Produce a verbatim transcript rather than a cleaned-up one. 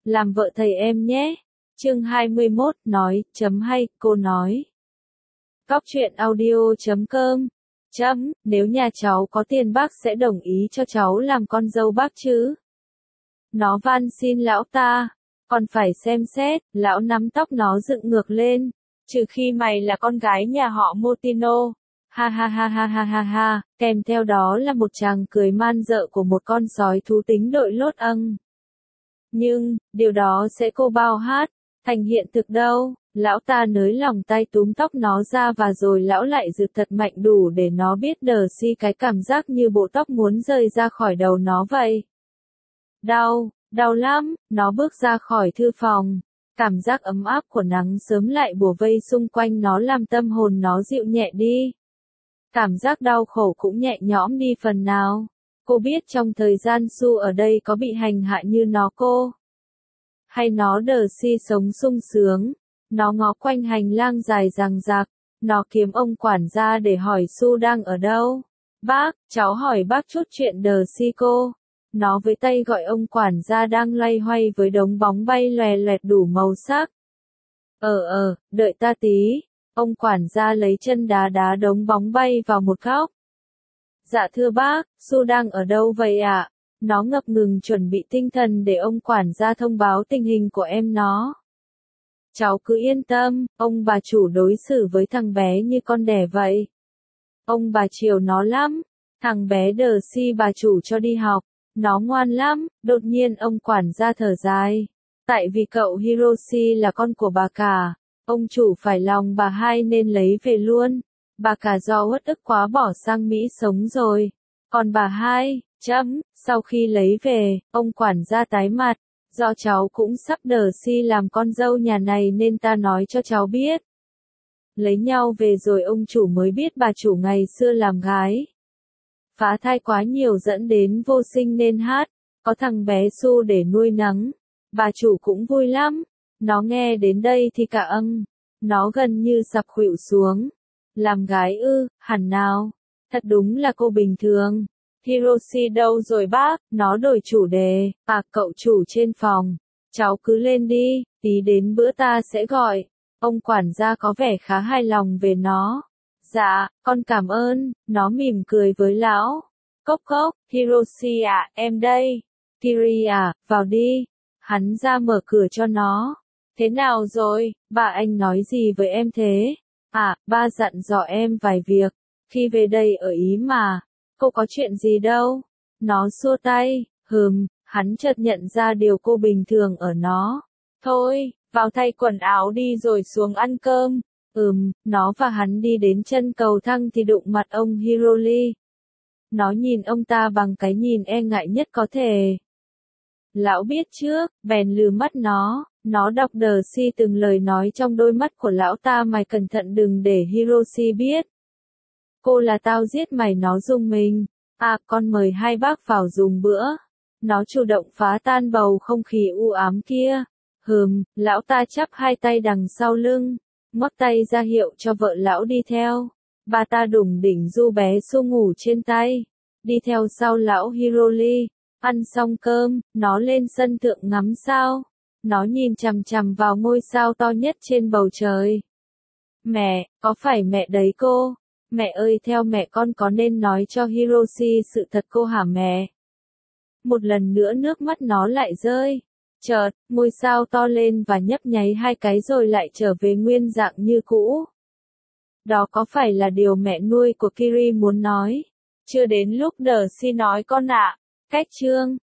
làm vợ thầy em nhé. Chương hai mươi mốt, nói, chấm hay, cô nói. Cóc truyện audio chấm com. Chấm, nếu nhà cháu có tiền bác sẽ đồng ý cho cháu làm con dâu bác chứ. Nó van xin lão ta. Còn phải xem xét, lão nắm tóc nó dựng ngược lên. Trừ khi mày là con gái nhà họ Motino. Ha ha ha ha ha ha ha, kèm theo đó là một tràng cười man dợ của một con sói thú tính đội lốt âng. Nhưng, điều đó sẽ cô bao hát, thành hiện thực đâu. Lão ta nới lòng tay túm tóc nó ra và rồi lão lại giật thật mạnh đủ để nó biết đờ si cái cảm giác như bộ tóc muốn rơi ra khỏi đầu nó vậy. Đau, đau lắm, nó bước ra khỏi thư phòng. Cảm giác ấm áp của nắng sớm lại bủa vây xung quanh nó làm tâm hồn nó dịu nhẹ đi. Cảm giác đau khổ cũng nhẹ nhõm đi phần nào. Cô biết trong thời gian Su ở đây có bị hành hạ như nó cô. Hay nó đờ si sống sung sướng. Nó ngó quanh hành lang dài dằng dặc. Nó kiếm ông quản gia để hỏi Su đang ở đâu. Bác, cháu hỏi bác chút chuyện đờ si cô. Nó với tay gọi ông quản gia đang loay hoay với đống bóng bay lòe loẹt đủ màu sắc. Ờ ờ, đợi ta tí. Ông quản gia lấy chân đá đá đống bóng bay vào một góc. Dạ thưa bác, Su đang ở đâu vậy ạ? Nó ngập ngừng chuẩn bị tinh thần để ông quản gia thông báo tình hình của em nó. Cháu cứ yên tâm, ông bà chủ đối xử với thằng bé như con đẻ vậy. Ông bà chiều nó lắm. Thằng bé đờ si bà chủ cho đi học. Nó ngoan lắm. Đột nhiên ông quản gia thở dài. Tại vì cậu Hiroshi là con của bà cả. Ông chủ phải lòng bà hai nên lấy về luôn. Bà cả do uất ức quá bỏ sang Mỹ sống rồi. Còn bà hai, chấm, sau khi lấy về, ông quản gia tái mặt. Do cháu cũng sắp đờ si làm con dâu nhà này nên ta nói cho cháu biết. Lấy nhau về rồi ông chủ mới biết bà chủ ngày xưa làm gái. Phá thai quá nhiều dẫn đến vô sinh nên hát. Có thằng bé Su để nuôi nấng. Bà chủ cũng vui lắm. Nó nghe đến đây thì cả âng. Nó gần như sập khuỵu xuống. Làm gái ư, hẳn nào. Thật đúng là cô bình thường. Hiroshi đâu rồi bác? Nó đổi chủ đề. À, cậu chủ trên phòng. Cháu cứ lên đi, tí đến bữa ta sẽ gọi. Ông quản gia có vẻ khá hài lòng về nó. Dạ, con cảm ơn. Nó mỉm cười với lão. Cốc cốc, Hiroshi à, em đây. Kiri à, vào đi. Hắn ra mở cửa cho nó. Thế nào rồi, bà anh nói gì với em thế? À, ba dặn dò em vài việc. Khi về đây ở Ý mà. Cô có chuyện gì đâu. Nó xua tay, hừm, hắn chợt nhận ra điều cô bình thường ở nó. Thôi, vào thay quần áo đi rồi xuống ăn cơm. Ừm, nó và hắn đi đến chân cầu thang thì đụng mặt ông Hiroli. Nó nhìn ông ta bằng cái nhìn e ngại nhất có thể. Lão biết trước, bèn lừ mắt nó. Nó đọc đờ si từng lời nói trong đôi mắt của lão ta, mày cẩn thận đừng để Hiroshi biết. Cô là tao giết mày, nó rung mình. À, con mời hai bác vào dùng bữa. Nó chủ động phá tan bầu không khí u ám kia. Hừm, lão ta chắp hai tay đằng sau lưng. Ngoắc tay ra hiệu cho vợ lão đi theo. Bà ta đủng đỉnh du bé Su ngủ trên tay. Đi theo sau lão Hiroli. Ăn xong cơm, nó lên sân thượng ngắm sao. Nó nhìn chằm chằm vào ngôi sao to nhất trên bầu trời. Mẹ, có phải mẹ đấy cô? Mẹ ơi, theo mẹ con có nên nói cho Hiroshi sự thật cô hả mẹ? Một lần nữa nước mắt nó lại rơi. Chợt, ngôi sao to lên và nhấp nháy hai cái rồi lại trở về nguyên dạng như cũ. Đó có phải là điều mẹ nuôi của Kiri muốn nói? Chưa đến lúc đờ si nói con ạ. Cách chương.